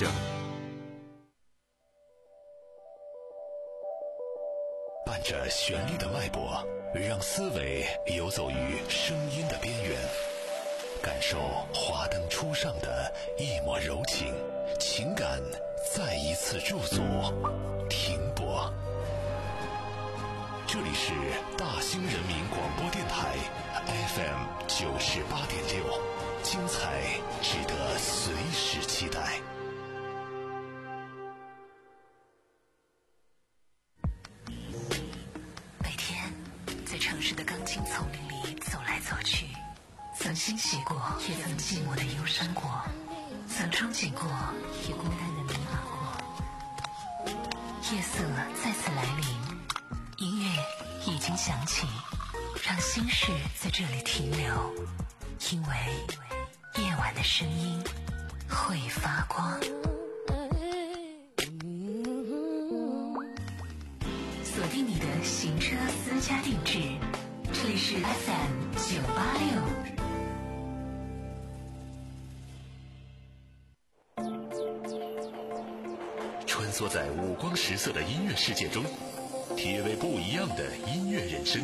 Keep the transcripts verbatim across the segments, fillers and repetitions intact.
证。伴着旋律的脉搏，让思维游走于声音的边缘，感受华灯初上的一抹柔情，情感再一次驻足停泊。这里是大兴人民广播电台 F M 九十八点六，精彩值得随时期待。 每天在城市的钢筋丛林里走来走去，曾欣喜过，也曾寂寞的忧伤过，曾憧憬过，也孤单的迷茫过。夜色再次来临，音乐已经响起，让心事在这里停留，因为夜晚的声音会发光。锁定你的行车私家定制，这里是 F M 九八六。 穿梭在五光十色的音乐世界中，体味不一样的音乐人生。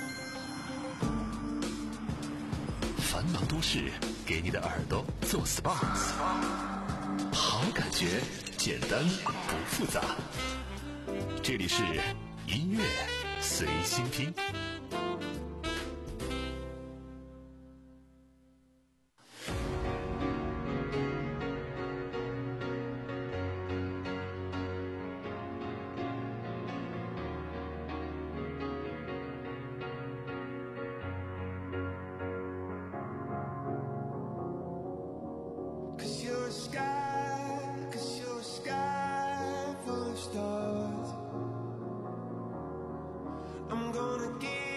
繁忙都市给你的耳朵做 S P A， 好感觉简单不复杂。这里是音乐随心听。 I'm gonna give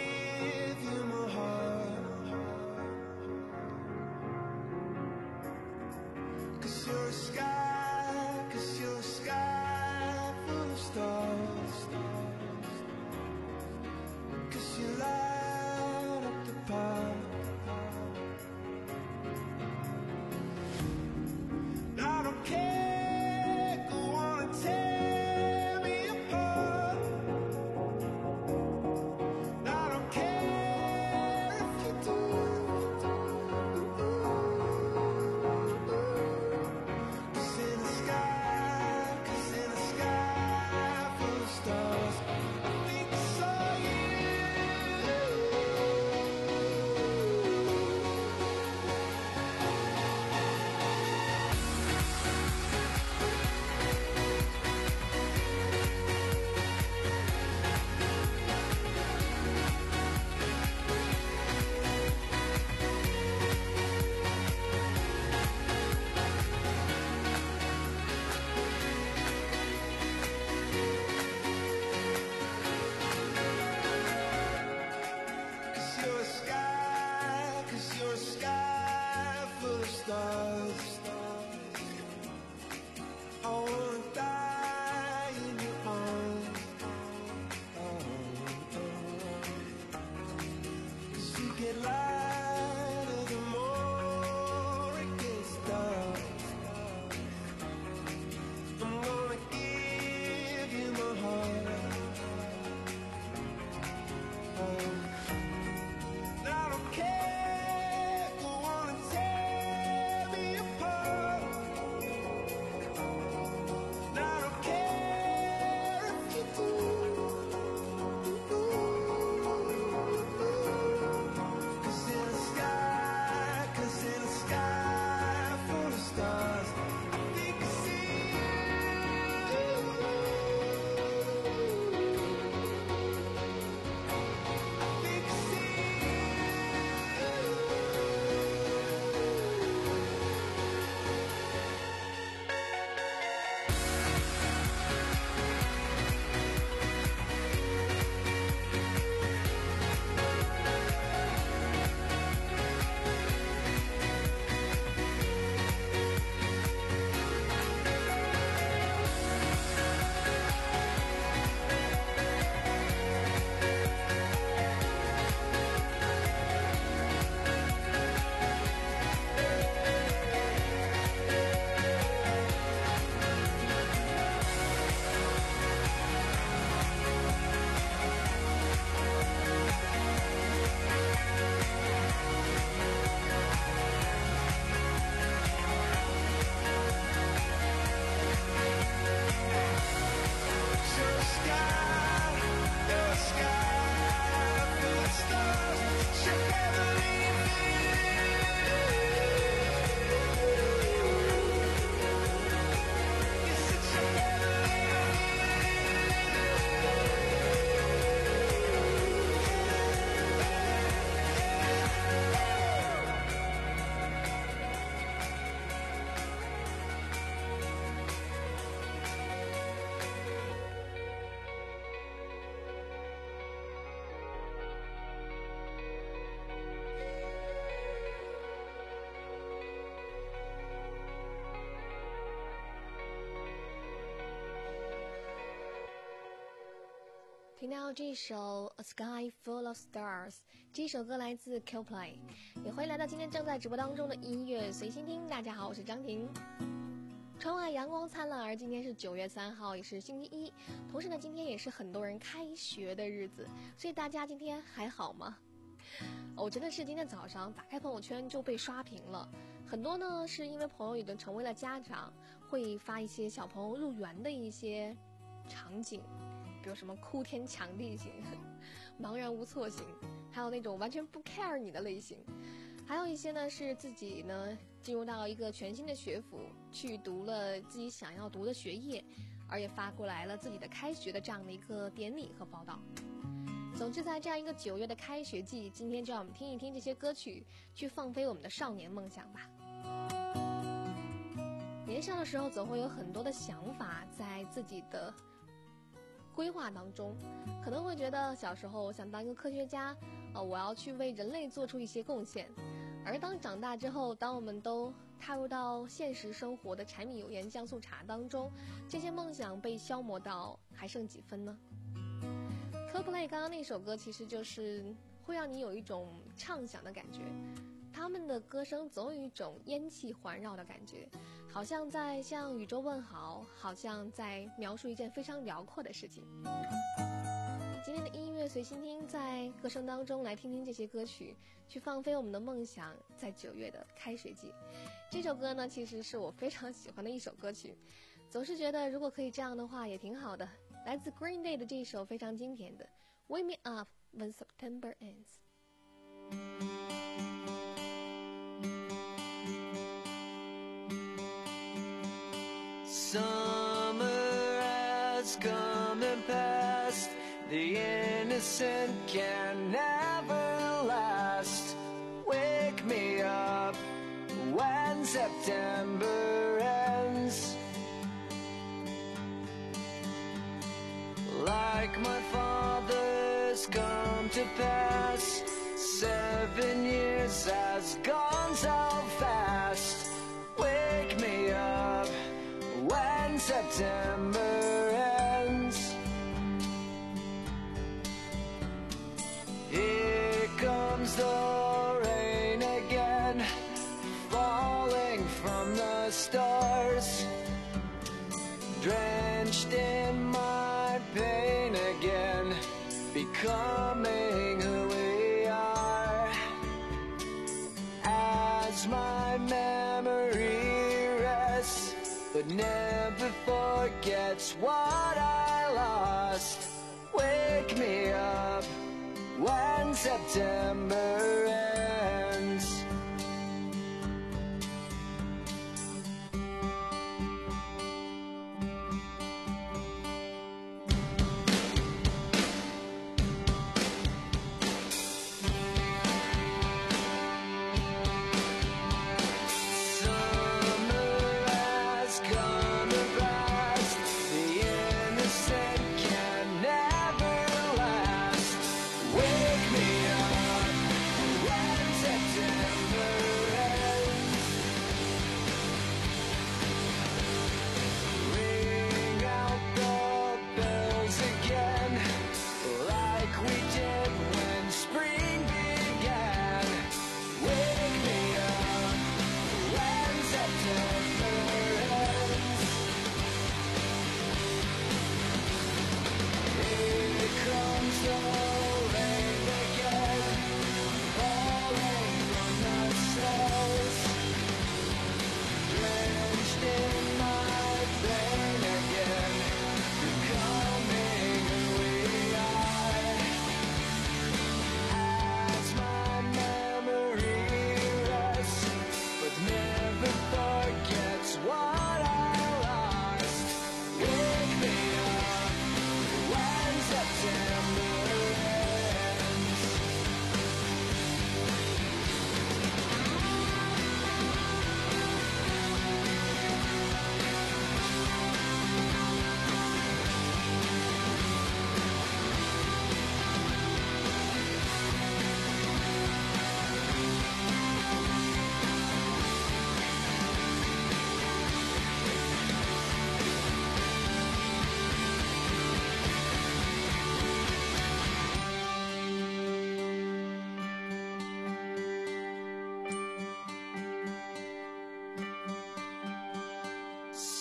听到这首 A Sky Full of Stars， 这首歌来自 Coldplay。 也欢迎来到今天正在直播当中的音乐随心听。大家好，我是张婷。窗外阳光灿烂，而今天是九月三号，也是星期一，同时呢今天也是很多人开学的日子，所以大家今天还好吗？我、哦、真的是今天早上打开朋友圈就被刷屏了，很多呢是因为朋友已经成为了家长，会发一些小朋友入园的一些场景，比如什么哭天抢地型、茫然无措型，还有那种完全不 care 你的类型，还有一些呢是自己呢进入到一个全新的学府，去读了自己想要读的学业，而也发过来了自己的开学的这样的一个典礼和报道。总之在这样一个九月的开学季，今天就让我们听一听这些歌曲，去放飞我们的少年梦想吧。年少的时候总会有很多的想法在自己的规划当中，可能会觉得小时候我想当一个科学家、呃、我要去为人类做出一些贡献。而当长大之后，当我们都踏入到现实生活的柴米油盐酱醋茶当中，这些梦想被消磨到还剩几分呢？ Coldplay 刚刚那首歌其实就是会让你有一种畅想的感觉，他们的歌声总有一种烟气环绕的感觉，好像在向宇宙问好，好像在描述一件非常辽阔的事情。今天的音乐随心听，在歌声当中来听听这些歌曲，去放飞我们的梦想。在九月的开学季，这首歌呢其实是我非常喜欢的一首歌曲，总是觉得如果可以这样的话也挺好的。来自 Green Day 的这一首非常经典的 Wake Me Up When September Ends。 Summer has come and passed, the innocent can never last. Wake me up when September ends. Like my father's come to pass, seven years has gone so fast. Wake me up when September ends. Here comes the rain again, falling from the stars, drenched in my pain again, becoming who we are. As my memory rests, but never forgets what I lost. Wake me up when September ends. Wake me up when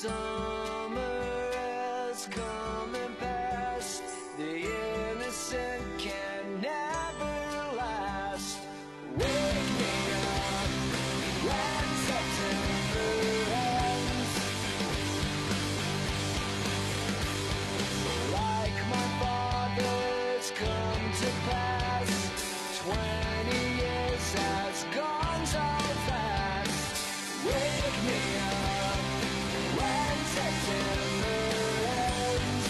summer has come and passed. The innocent can never last. Wake me up when September ends. Like my father's come to pass. Twenty years has gone so fast. Wake me up when September ends.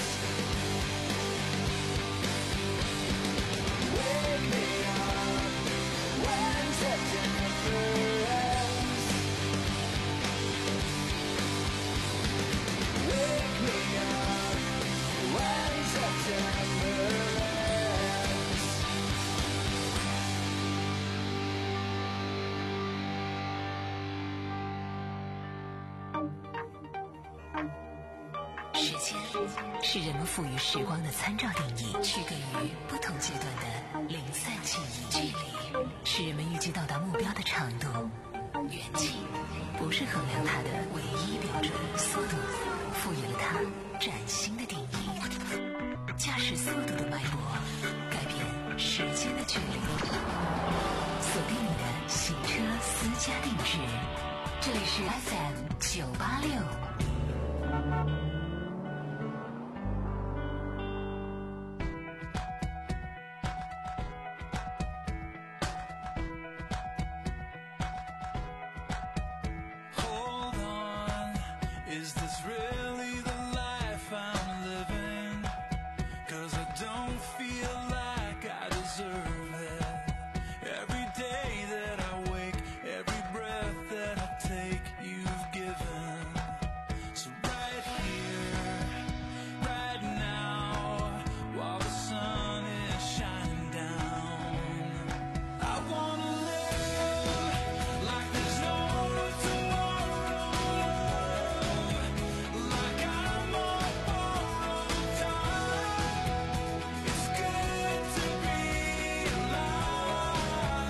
Wake me up when September ends. Wake me up when September ends. 时间是人们赋予时光的参照定义，区隔于不同阶段的零散记忆。距离是人们预计到达目标的长度，远近不是衡量它的唯一标准。速度赋予了它崭新的定义。驾驶速度的脉搏改变时间的距离。锁定你的行车私家定制，这里是 F M 九八六。 Hold on, is this really the life I'm living? 'Cause I don't feel like I deserve it. Every day that I wake, every breath that I take, you've given. So right here, right now, while the sun is shining down, I wanna live like there's no tomorrow, like I'm on borrowed time. It's good to be alive.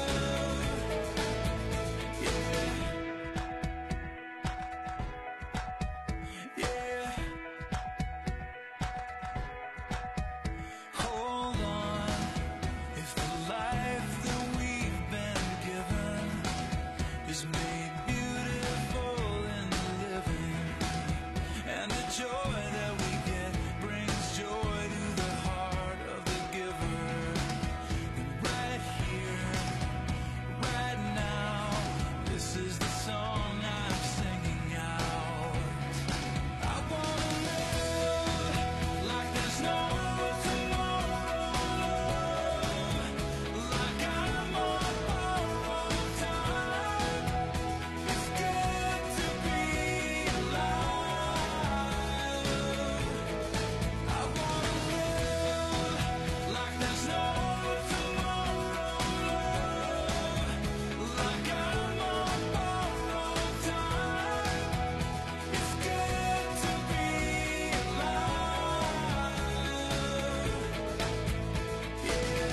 Yeah, yeah. Hold on. If the life that we've been given is made beautiful in the living, and the joy that we get brings joy to the heart of the giver, then right here, right now, this is the song I'm singing out. I wanna live like there's no tomorrow, like I'm on borrowed time. It's good to be alive. I wanna live like there's no tomorrow, like I'm on borrowed time. It's good to be alive. Yeah.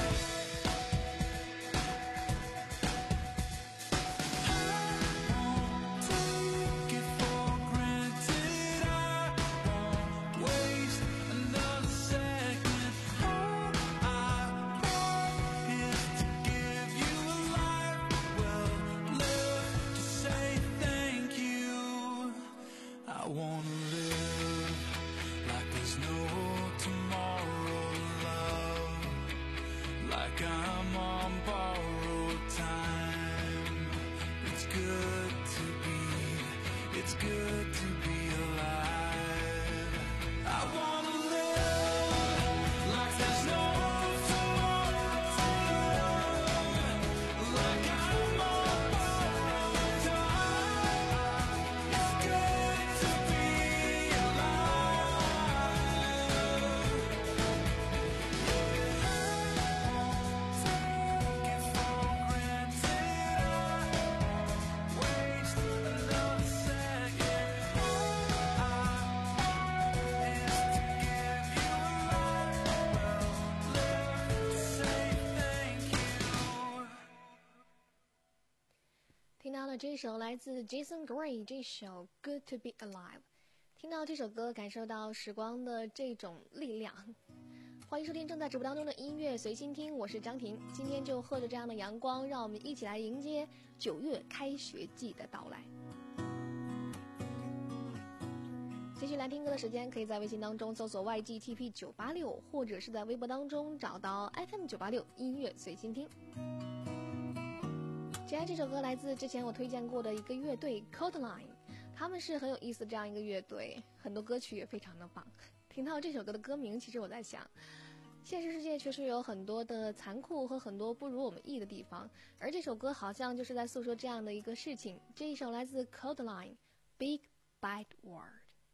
Take it for granted. I won't waste another second. All I want is to give you a life well lived, to say thank you. I wanna live like there's no tomorrow, love, like I'm on borrowed time. It's good to be, it's good to be alive. I wanna live like there's no tomorrow, like I'm on borrowed time. It's good to be alive. Take it for granted. I won't waste another second. All I want is to give you a life well lived, to say thank you. 听到了这首来自 Jason Gray 这首《Good to Be Alive》， 听到这首歌，感受到时光的这种力量。欢迎收听正在直播当中的音乐随心听，我是张婷。今天就和着这样的阳光，让我们一起来迎接九月开学季的到来。继续来听歌的时间，可以在微信当中搜索 Y G T P 九八六，或者是在微博当中找到 F M 九八六音乐随心听。接下来这首歌来自之前我推荐过的一个乐队 Codeline， 他们是很有意思这样一个乐队，很多歌曲也非常的棒。听到这首歌的歌名，其实我在想，现实世界确实有很多的残酷和很多不如我们意的地方，而这首歌好像就是在诉说这样的一个事情。这一首来自 Codeline Big Bad World。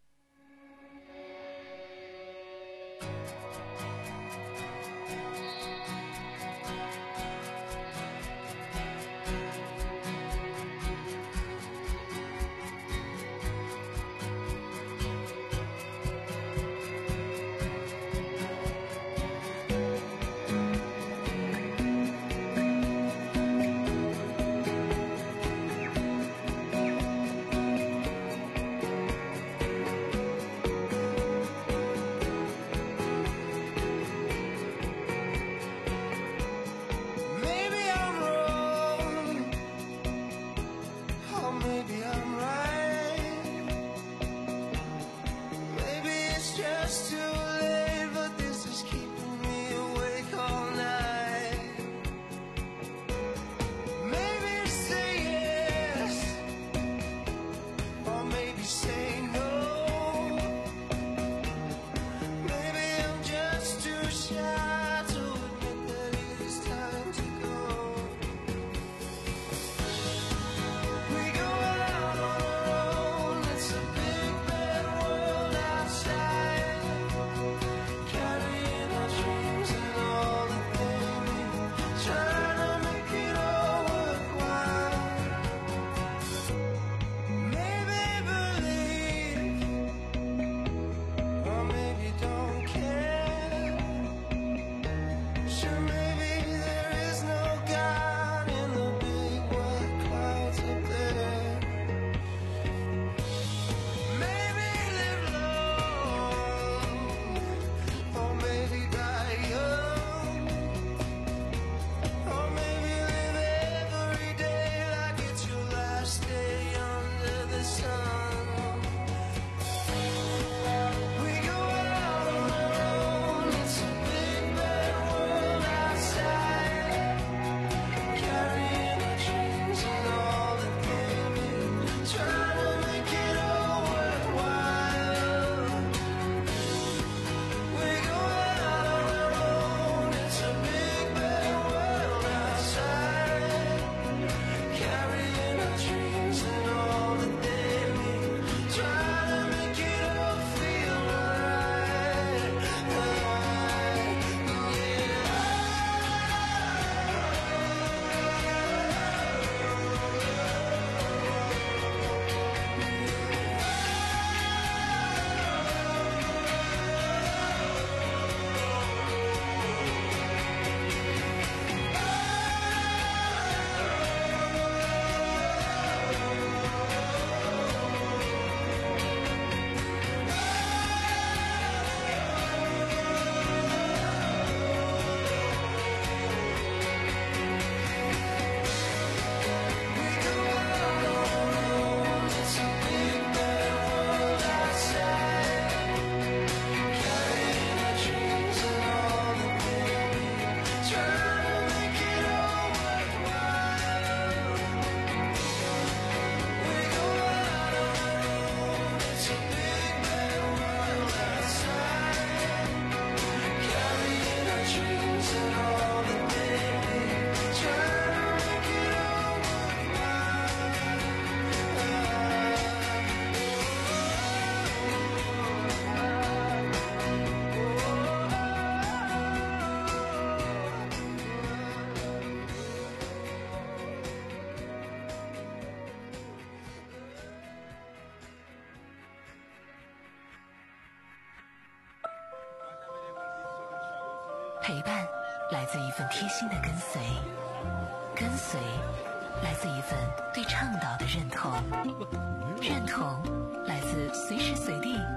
陪伴来自一份贴心的跟随，跟随来自一份对倡导的认同，认同来自随时随地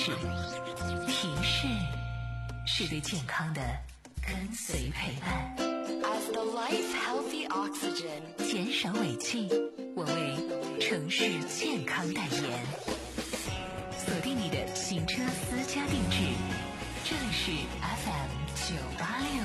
示，提示是对健康的跟随陪伴。 As the life healthy oxygen， 减少尾气，我为城市健康代言。锁定你的行车私家定制，这里是 F M 九八六。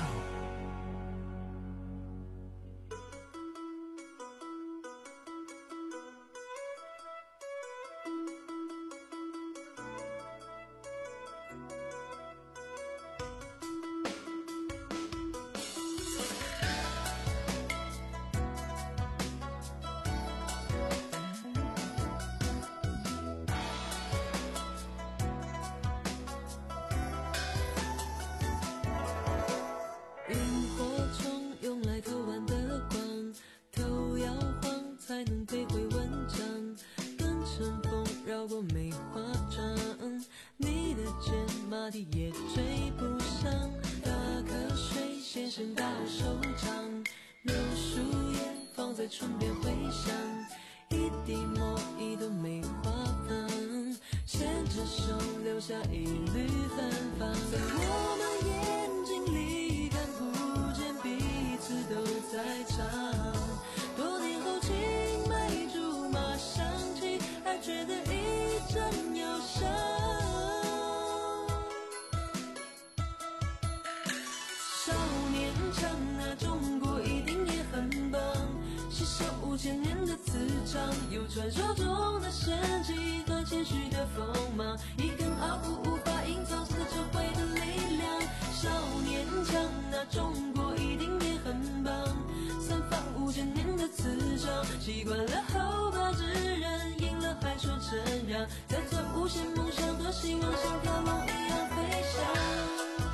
也追不上，打瞌睡先生到手掌，柳树叶放在唇边回响，一滴墨一朵梅花香，牵着手留下一缕芬芳，在我们眼睛里看不见彼此都在唱，多年后青梅竹马想起，还觉得一阵忧伤。五千年的磁场，有传说中的神迹和谦虚的锋芒，一根傲骨无法隐藏着智慧的力量。少年强，那中国一定也很棒，散发五千年的磁场，习惯了后发制人，赢了还说承让，在这无限梦想和希望像条龙一样飞翔。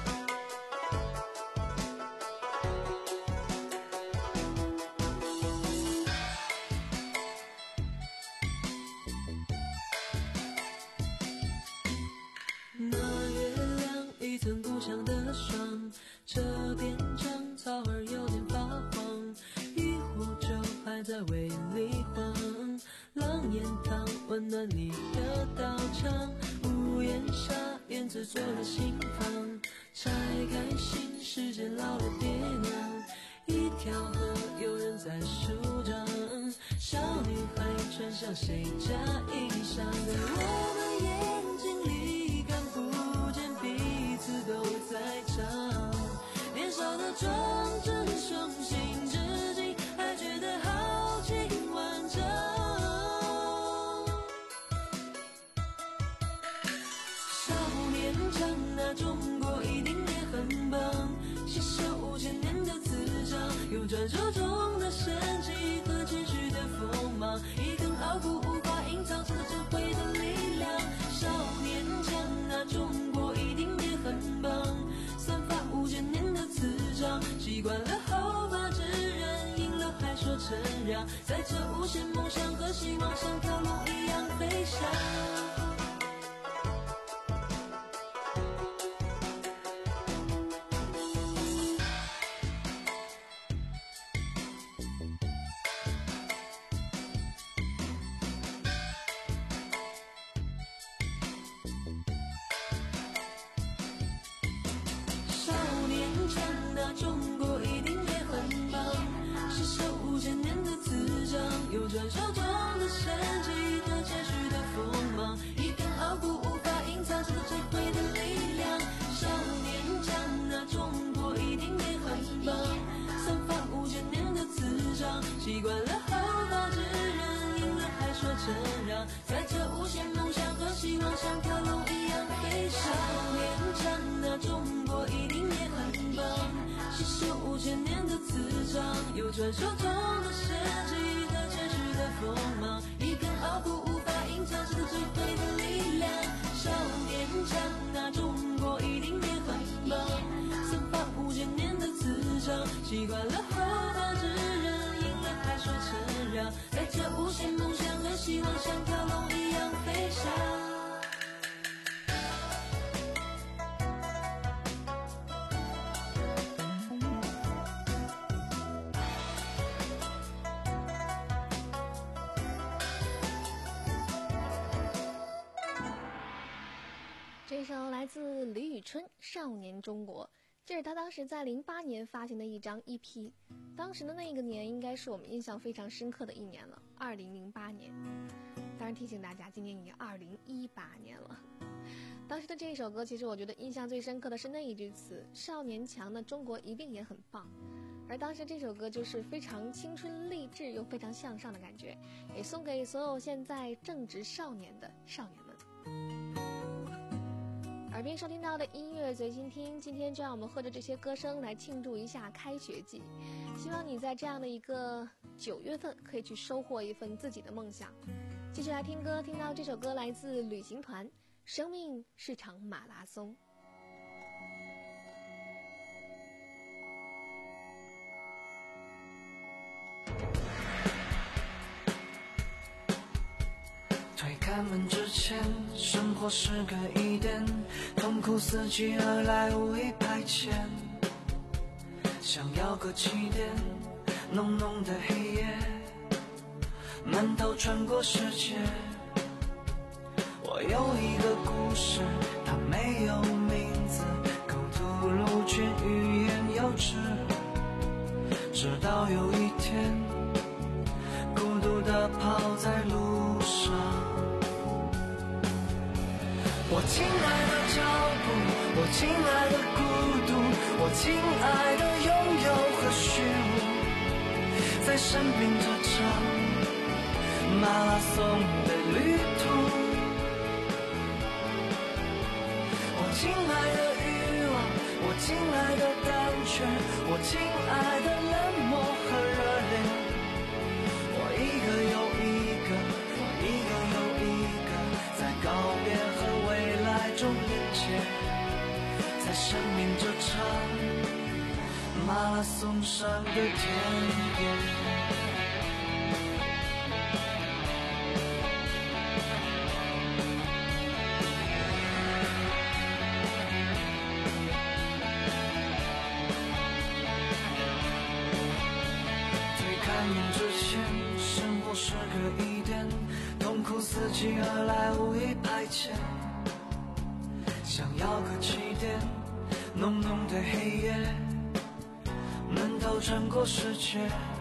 这边长草儿有点发黄，渔火酒还在胃里晃，狼烟汤温暖你的道场，屋檐下燕子做了心房，拆开心世间老了爹娘，一条河有人在舒张，小女孩穿上谁家衣裳，在我们眼睛里看不见彼此都在唱，年少的纯真雄心至今还觉得豪情万丈，少年强，那中国一定也很棒，携手五千年的磁场，有传说中的神迹和谦虚的锋芒，一根傲骨无法隐藏着智慧的力量。少年强，那中国一定也很棒，散发五千年的磁场，习惯了后发制人，赢了还说承让，在这无限梦想和希望像条龙一样飞翔。中国一定也很棒，携手五千年的磁场，有传说中的神迹和谦虚的锋芒，一根傲骨无法隐藏着智慧的力量。少年强，那中国一定也很棒，散发五千年的磁场，习惯了后发制人，赢了还说承让，在这无限梦想和希望像条龙一样飞翔。少年强，那中国一定也很棒，携手五千年的磁场，有传说中的神迹和谦虚的锋芒，一根傲骨无法隐藏着智慧的力量。少年强，那中国一定也很棒，散发五千年的磁场，习惯了后发制人，赢了还说承让，在这无限梦想和希望像条龙一样飞翔。 一首来自李宇春《少年中国》，这是他当时在零八年发行的一张 E P。当时的那个年应该是我们印象非常深刻的一年了，二零零八年。当然提醒大家，今年已经二零一八年了。当时的这一首歌，其实我觉得印象最深刻的是那一句词：少年强的中国一定也很棒。而当时这首歌就是非常青春励志又非常向上的感觉，也送给所有现在正值少年的少年们。耳边收听到的音乐随心听，今天就让我们和着这些歌声来庆祝一下开学季。希望你在这样的一个九月份可以去收获一份自己的梦想。继续来听歌，听到这首歌来自旅行团，生命是场马拉松。 推开门之前，生活是个疑点，痛苦伺机而来，无意排遣。想要个起点，浓浓的黑夜，闷头穿过世界。我有一个故事，它没有名字，口吐露却欲言又止。直到有一天，孤独地跑在路上。我亲爱的脚步，我亲爱的孤独，我亲爱的拥有和虚无，在生命这场马拉松的旅途。我亲爱的欲望，我亲爱的胆怯，我亲爱的冷漠和热烈，我一个又一个，我一个又一个，在告别和中连接，在生命这场马拉松上的田野。推开门之前，生活是个疑点，痛苦伺机而来，无意排遣。想要个起点，浓浓的黑夜，闷头穿过世界。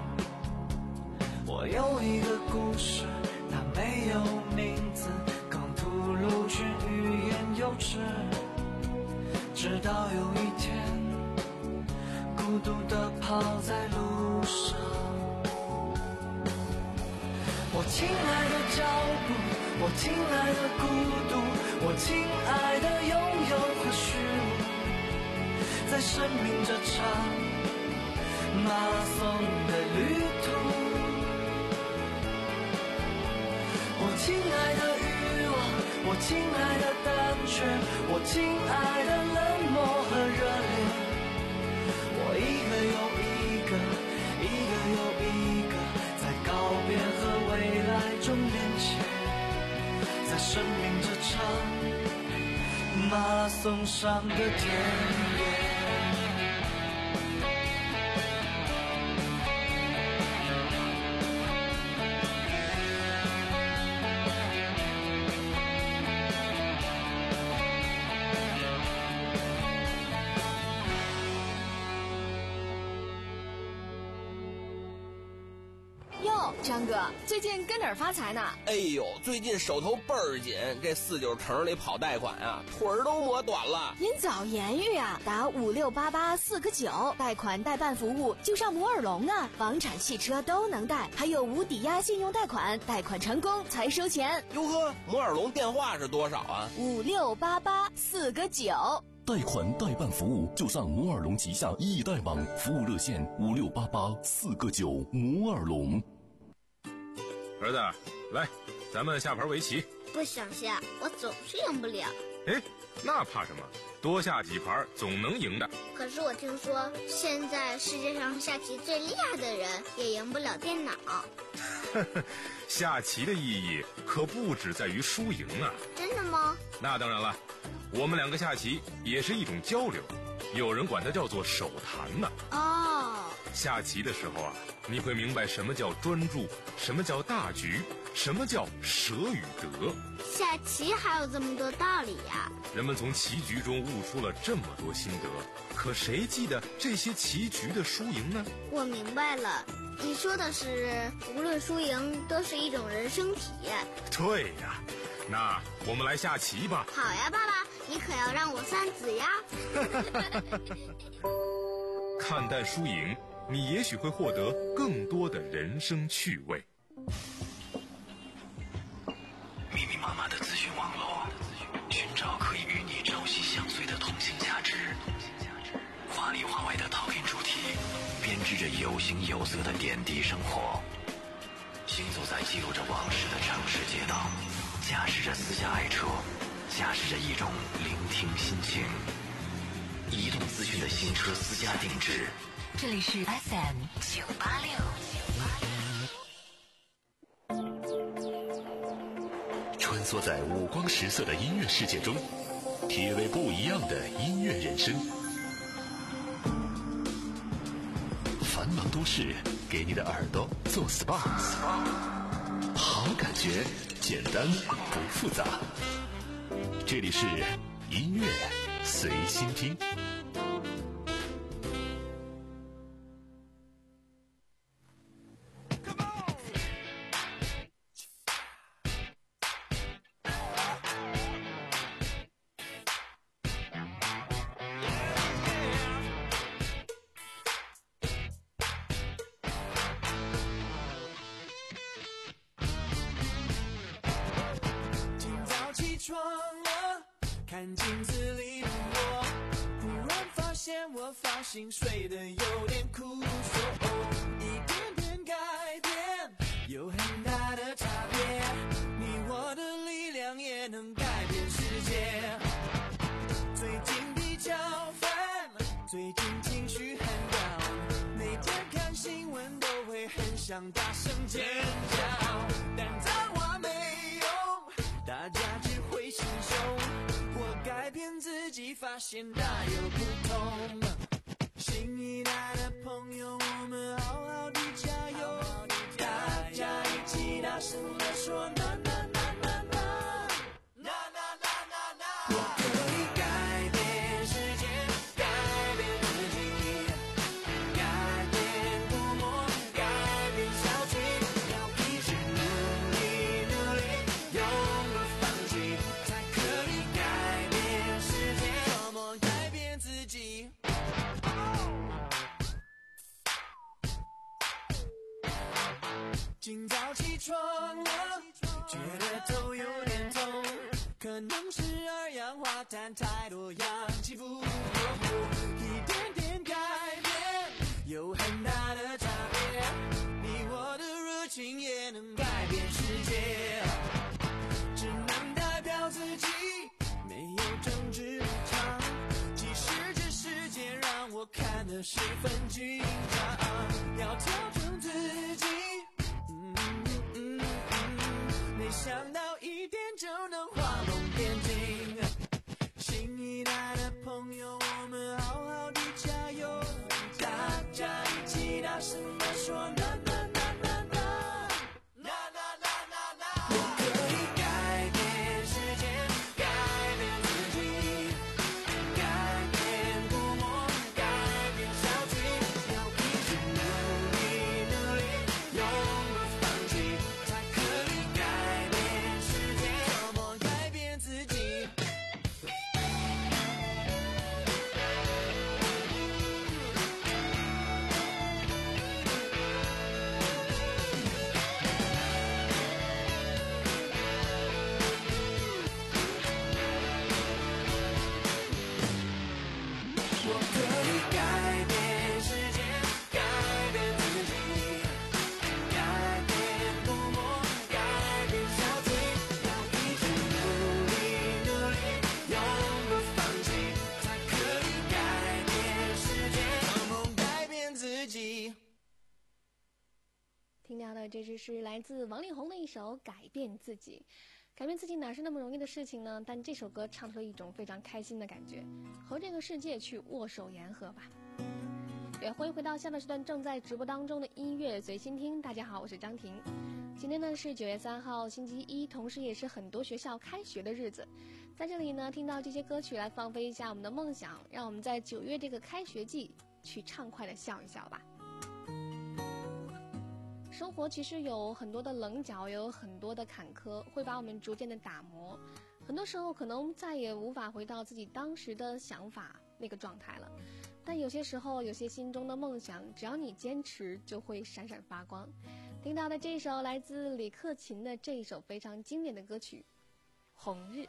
我有一个故事，它没有名字，刚吐露却欲言又止。直到有一天，孤独地跑在路上。我亲爱的脚步，我亲爱的孤独，我亲爱的拥有和虚无，在生命这场马拉松的旅途。我亲爱的欲望，我亲爱的胆怯，我亲爱的冷漠和热烈，我一个又一个，一个又一个，在告别和未来中连接，在生命这场马拉松上的田野。 张哥，最近跟哪儿发财呢？ 哎呦，最近手头倍儿紧，这四九城里跑贷款啊，腿儿都磨短了。 您早言语啊，打五六八八四个九，贷款代办服务就上摩尔龙啊，房产、汽车都能贷，还有无抵押信用贷款，贷款成功才收钱。 哟呵，摩尔龙电话是多少啊？ 五六八八四个九。 贷款代办服务就上摩尔龙旗下易贷网，服务热线五六八八四个九，摩尔龙。 儿子，来，咱们下盘围棋。 不想下，我总是赢不了。 哎，那怕什么？多下几盘总能赢的。 可是我听说，现在世界上下棋最厉害的人也赢不了电脑。 下棋的意义可不只在于输赢啊。 真的吗？ 那当然了，我们两个下棋也是一种交流，有人管它叫做手谈呢。 哦， 下棋的时候啊，你会明白什么叫专注，什么叫大局，什么叫舍与得。 下棋还有这么多道理呀！ 人们从棋局中悟出了这么多心得，可谁记得这些棋局的输赢呢？ 我明白了，你说的是无论输赢都是一种人生体验。 对呀，那我们来下棋吧。 好呀，爸爸，你可要让我三子呀。 看淡输赢，你也许会获得更多的人生趣味。 密密麻麻的资讯网络，寻找可以与你朝夕相随的同性价值。华里华外的讨论主题，编织着有形有色的点滴生活。行走在记录着往事的城市街道，驾驶着私家爱车，驾驶着一种聆听心情。移动资讯的新车私家定制。 这里是 F M 九八六。 穿梭在五光十色的音乐世界中，体味不一样的音乐人生。繁忙都市给你的耳朵做 S P A， 好感觉，简单不复杂。这里是音乐随心听。 床了，看镜子里的我，忽然发现我发型睡得有点酷，说哦，一点点改变有很大的差别，你我的力量也能改变世界。最近比较烦，最近情绪很down，每天看新闻都会很想大声尖叫，但脏话没用，大家只会心胸，我改变自己，发现大有不同。新一代的朋友，我们好好的加油，大家一起大声地说那那那那那那那那那，我可以改变世界，改变自己，改变估摸，改变小区，要一直努力努力，永不放弃，才可以改变世界，怎么改变自己。今早起床了，觉得头有点痛，可能是二氧化碳太多，氧气不够，一点点改变有很大的差别，你我的热情也能改变世界，只能代表自己，没有政治立场，即使这世界让我看得十分紧张，要调整自己，嗯嗯嗯，没想到一点就能画龙点睛，新一代的朋友，我们好好的加油，大家一起大声地说那那那那那那那那那那，我可以改变世界，改变自己，改变估摸，改变小区，要一直努力努力，永不放弃，才可以改变世界，怎么改变自己。我可以改变世界，改变自己，改变估摸，改变小区，要一直努力努力，永不放弃，才可以改变世界，怎么改变自己。 听到的这支是来自王力宏的一首《改变自己》。改变自己哪是那么容易的事情呢？但这首歌唱出了一种非常开心的感觉，和这个世界去握手言和吧。 也欢迎回到下半时段正在直播当中的音乐随心听。大家好，我是张婷。今天呢是九月三号星期一，同时也是很多学校开学的日子。在这里呢，听到这些歌曲来放飞一下我们的梦想，让我们在九月这个开学季去畅快的笑一笑吧。生活其实有很多的棱角，也有很多的坎坷，会把我们逐渐的打磨。很多时候可能再也无法回到自己当时的想法那个状态了。但有些时候，有些心中的梦想，只要你坚持，就会闪闪发光。听到的这首来自李克勤的这一首非常经典的歌曲《红日》。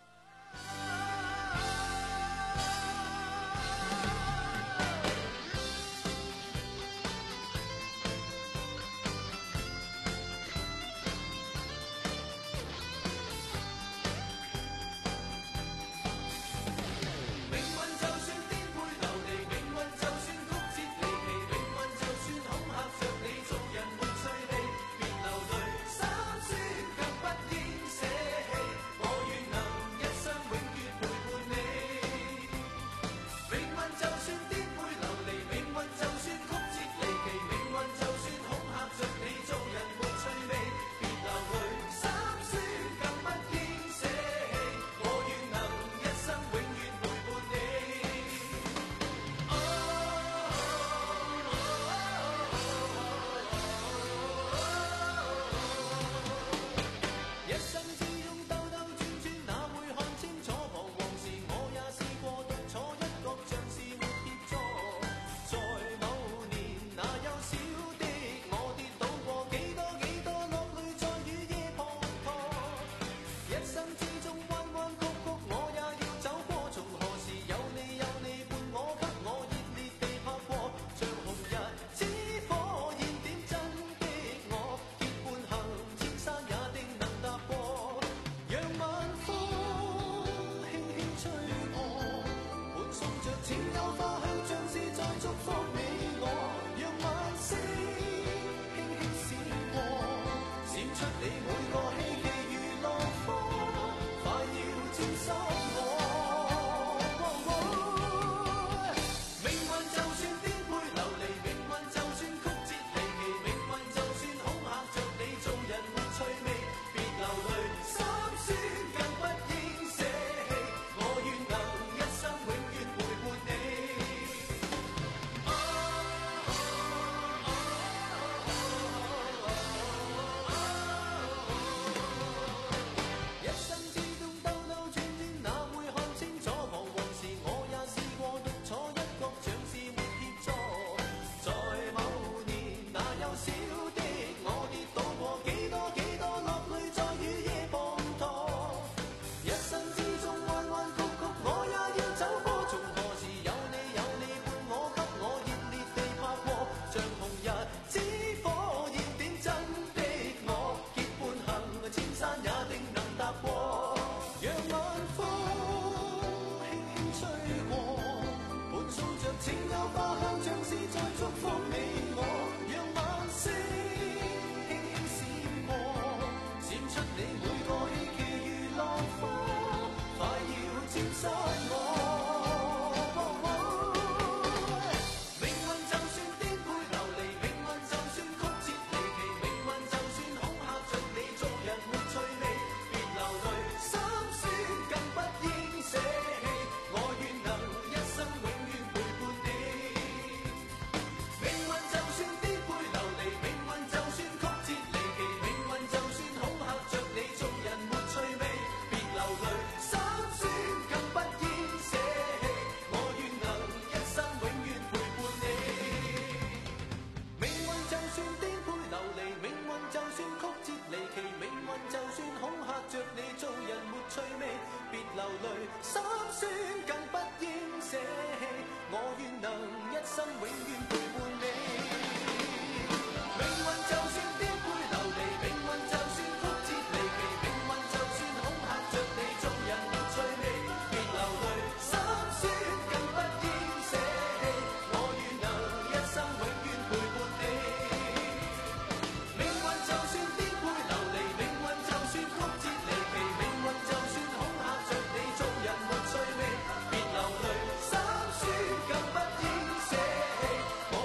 我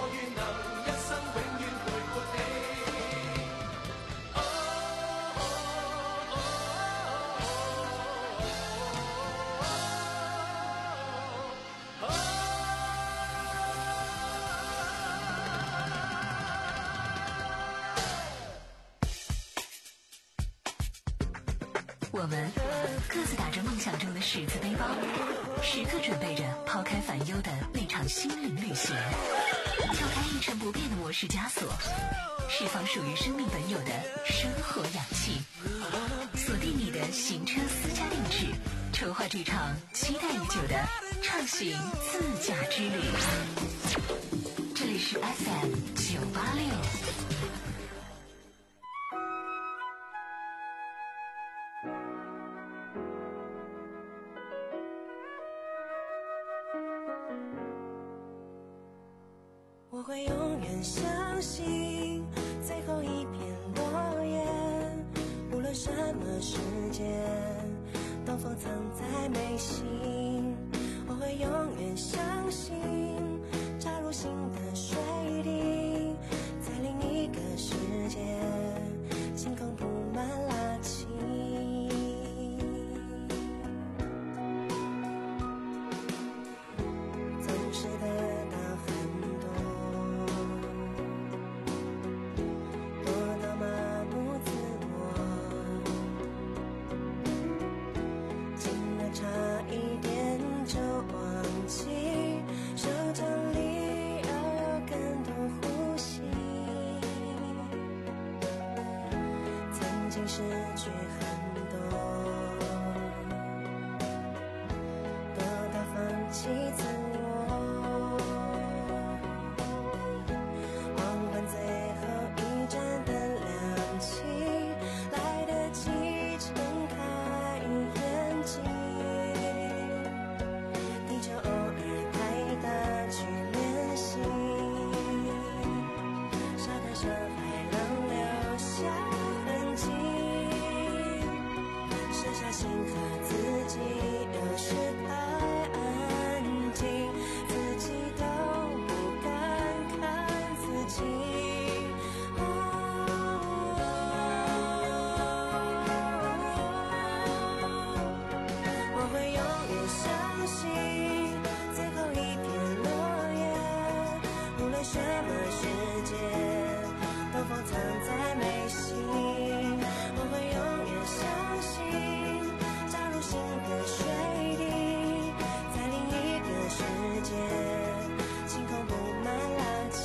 们各自打着梦想中的十字背包，时刻准备着抛开烦忧的那场心灵旅行，跳开一成不变的模式枷锁，释放属于生命本有的生活氧气，锁定你的行车私家定制，筹划这场期待已久的畅行自驾之旅。这里是 F M 九八六。 我会永远相信最后一片落叶，无论什么时间都封藏在眉心。我会永远相信扎入心的水滴，在另一个世界星空布满垃圾。总是得到很差一点就忘记，手掌里要有更多呼吸。曾经失去很多，多到放弃自我。黄昏最后一盏灯亮起，来得及睁开眼睛。就偶尔太大去练习，沙滩上海浪留下痕迹，剩下心和自己，有时太安静，自己都不敢看自己。哦，我会永远相信最后一片落叶，无论什么时间都封藏在眉心。我会永远相信扎入心的水滴，在另一个世界星空布满垃圾。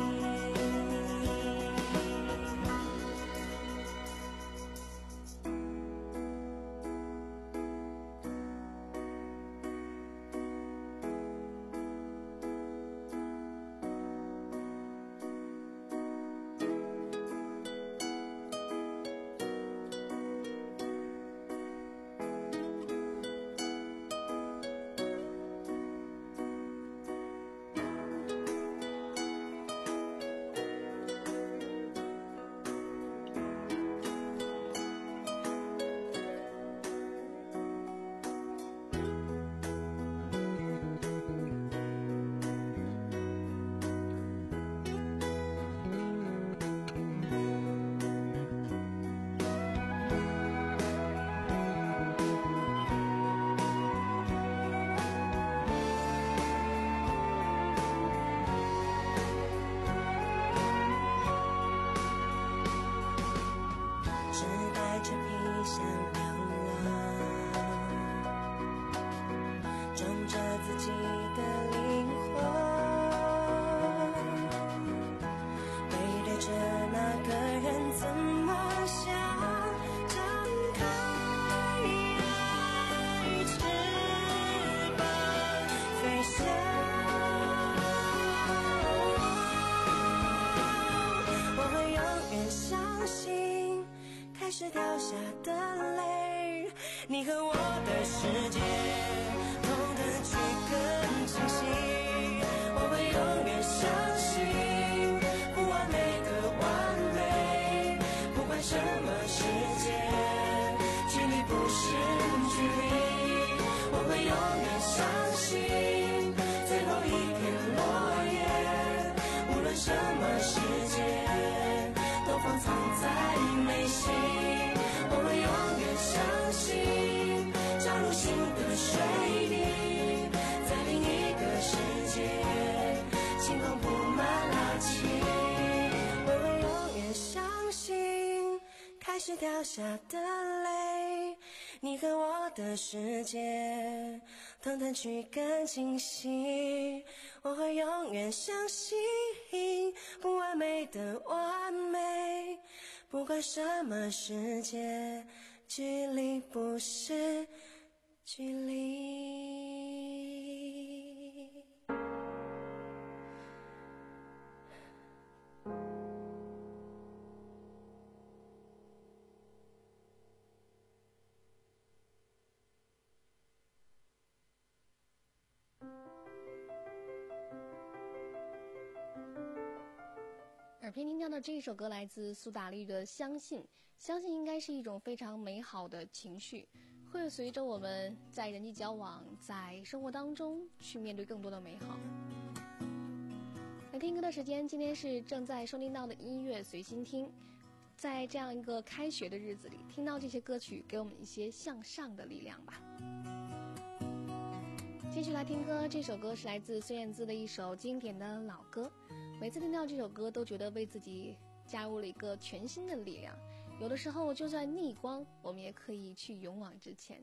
只带着皮箱流浪，装着自己的灵魂，背对着那个人怎么想，张开翅膀飞翔。我会永远相信开始掉下的泪，你和我的世界痛得却更清晰。我会永远相信不完美的完美，不管什么世界距离不是距离。我会永远相信最后一片落叶，无论什么世界都放藏在眉心。我会永远相信扎入心的水滴，在另一个世界星空布满垃圾。我会永远相信开始掉下的泪， 你和我的世界断断续更清晰，我会永远相信不完美的完美，不管什么世界，距离不是距离。 耳边听到的这一首歌来自苏打绿的《相信》，相信应该是一种非常美好的情绪，会随着我们在人际交往、在生活当中去面对更多的美好。来听歌的时间，今天是正在收听到的音乐随心听，在这样一个开学的日子里，听到这些歌曲，给我们一些向上的力量吧。继续来听歌，这首歌是来自孙燕姿的一首经典的老歌。每次听到这首歌，都觉得为自己加入了一个全新的力量。有的时候，就算逆光，我们也可以去勇往直前。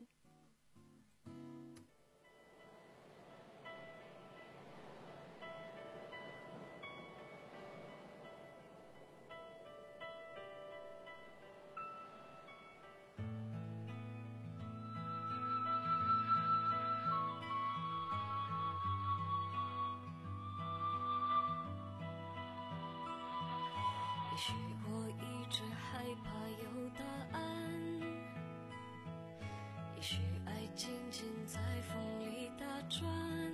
也许我一直害怕有答案，也许爱静静在风里打转，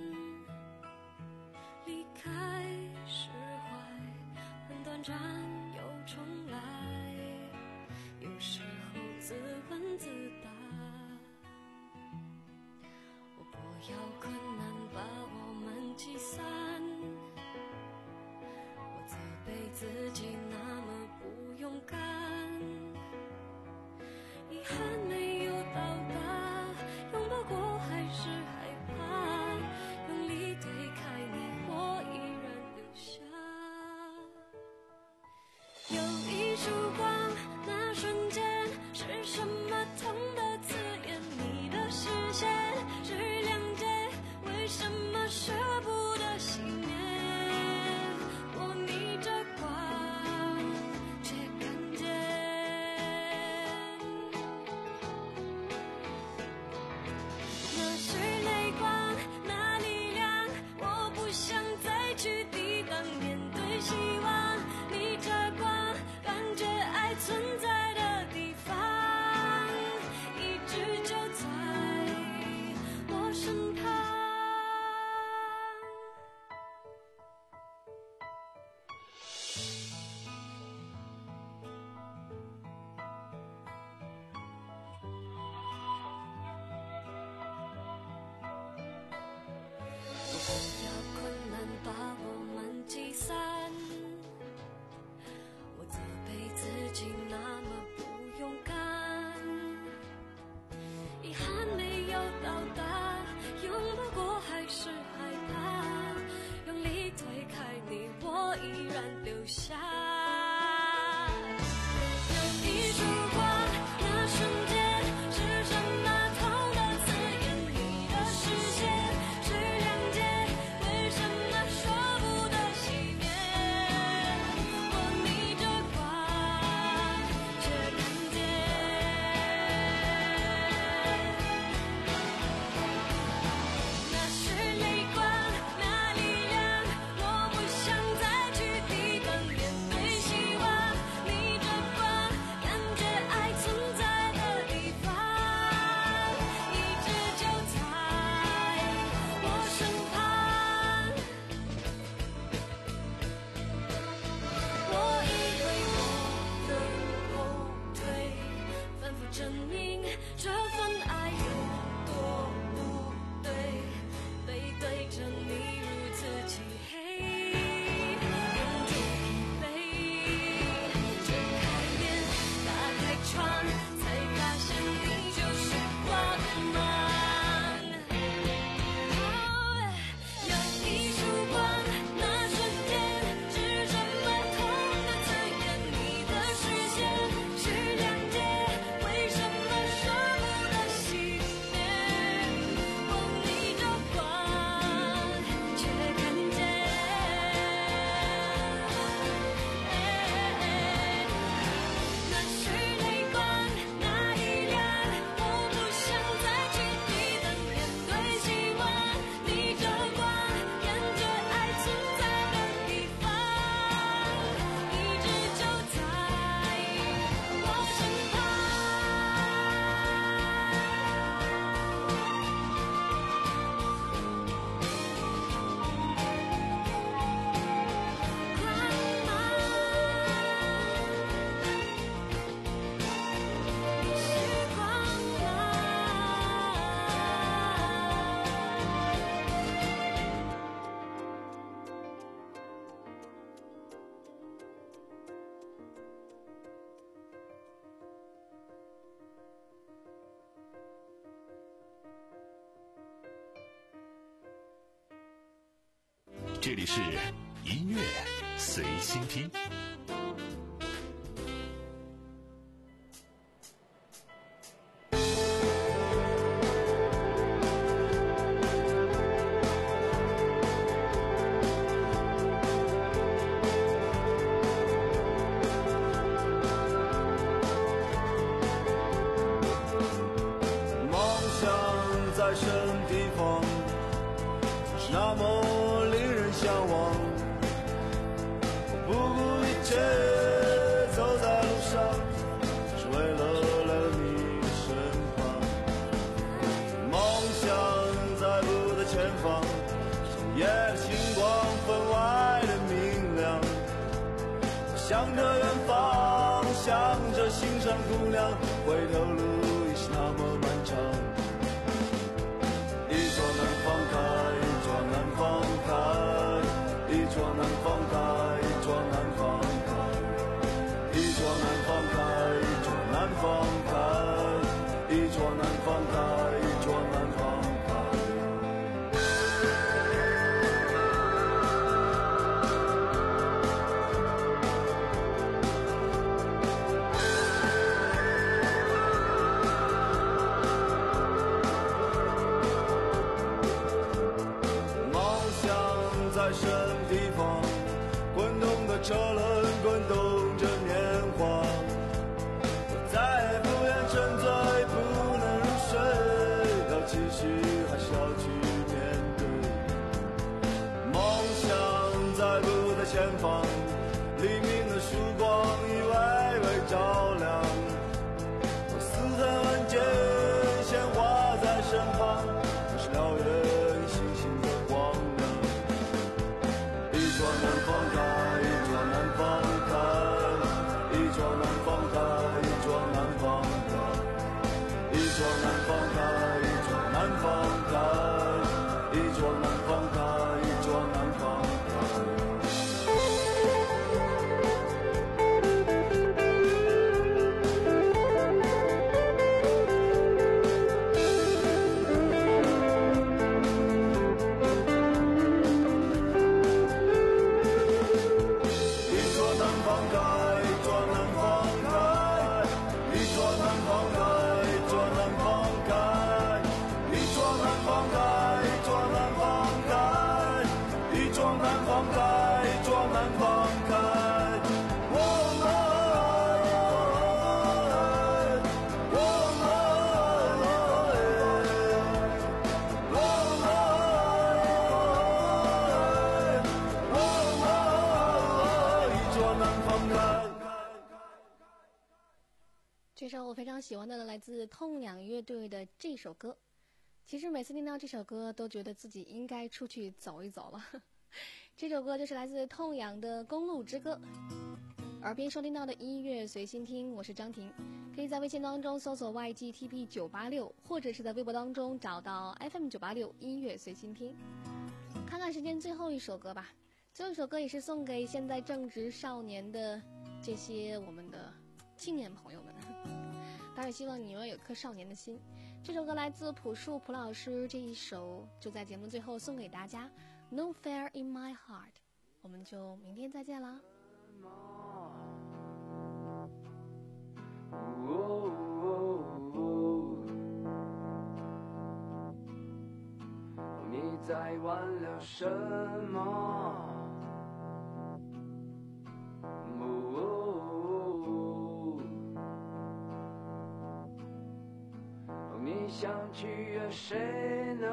离开释怀很短暂又重来，有时候自问自答，我不要困难把我们击散，我责备自己那么不勇敢，遗憾没有到达，拥抱过还是害怕，用力推开你我依然留下，有一束光，那瞬间是什么痛的刺眼，你的视线是谅解，为什么舍不得熄灭，我逆着光却看见，那是泪光，那力量，我不想再去抵挡，面对希望，逆着光，感觉爱这里是音乐随心听。 在什么地方是那么令人向往，不顾一切走在路上，是为了来你身旁。梦想在不在前方，夜的星光分外的明亮，向着远方，向着心上姑娘，回头路已是那么漫长。一窗难放开，一窗难放开，一窗难放开，一窗难放开，一窗难放开，一窗难放开，一窗难放开，一窗难放开。在什么地方，滚动的车轮滚动着年华，我再也不愿沉醉，不能入睡，要继续还是要去面对。梦想在不在前方，黎明的曙光已微微照亮，我似曾闻见鲜花在身旁，那是辽远星星的光亮。一窗难放开，一窗难放开，一窗难放开，一窗难放开，一窗难放开，一窗难放开，一窗难放开，一窗难放开。 这首我非常喜欢的来自痛仰乐队的这首歌，其实每次听到这首歌都觉得自己应该出去走一走了。这首歌就是来自痛仰的《公路之歌》。耳边收听到的音乐随心听，我是张婷，可以在微信当中搜索 Y G T P 九八六，或者是在微博当中找到 F M 九八六音乐随心听。看看时间，最后一首歌吧。最后一首歌也是送给现在正值少年的这些我们的青年朋友们，当然希望你们有颗少年的心。这首歌来自朴树朴老师，这一首就在节目最后送给大家， No Fear in My Heart。 我们就明天再见啦。 你在挽留什么？你想取悦谁呢？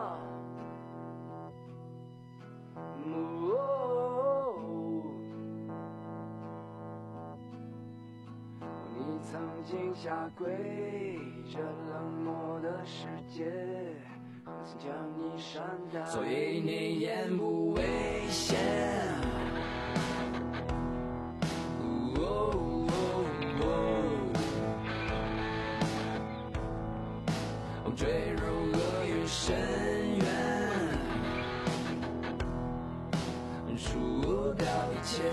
你曾经下跪着冷漠的世界，曾将你善待，所以你言不危险。坠入厄运深渊，输掉一切。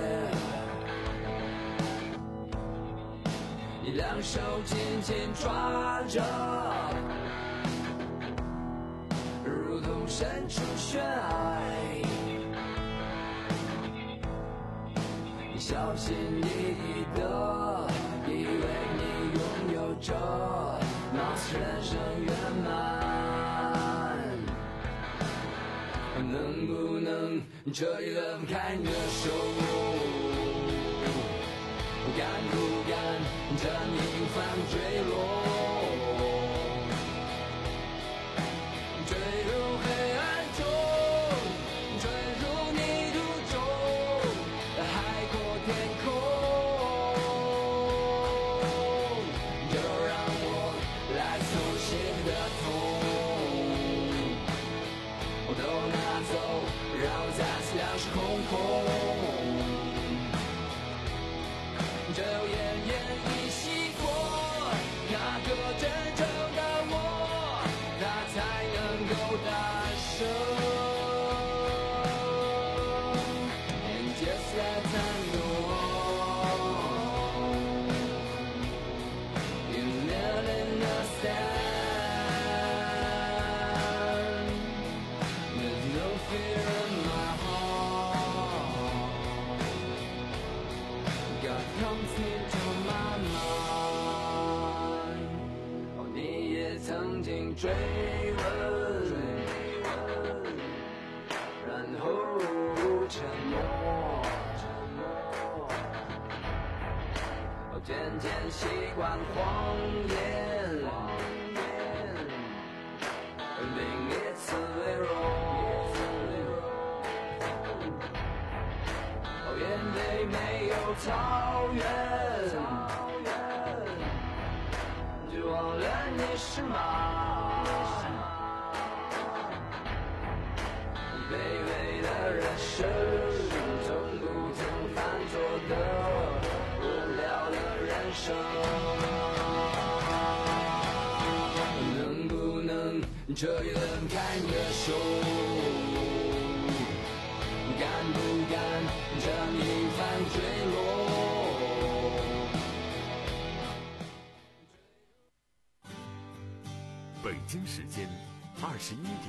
你两手紧紧抓着，如同伸出血爱。 小心翼翼的，以为你拥有着貌似人生圆满，能不能这一轮开你的手？敢不敢这逆风坠落？坠入黑暗中，坠入泥土中，海阔天空。就让我来从心的痛都拿走，让我再次两手空空。只有奄奄一息过，那个真正的我，他才能够大声。And just let time go on, you never understand. There's no fear in my heart. God comes into my mind. 哦，你也曾经追问，然后沉默，哦，渐渐习惯谎言，另一次微弱。哦，眼泪没有草原，就忘了你是马。卑微的人生，从不曾犯错的无聊的人生，能不能这一轮开你的手？敢不敢这逆帆坠落？ 北京时间二十一点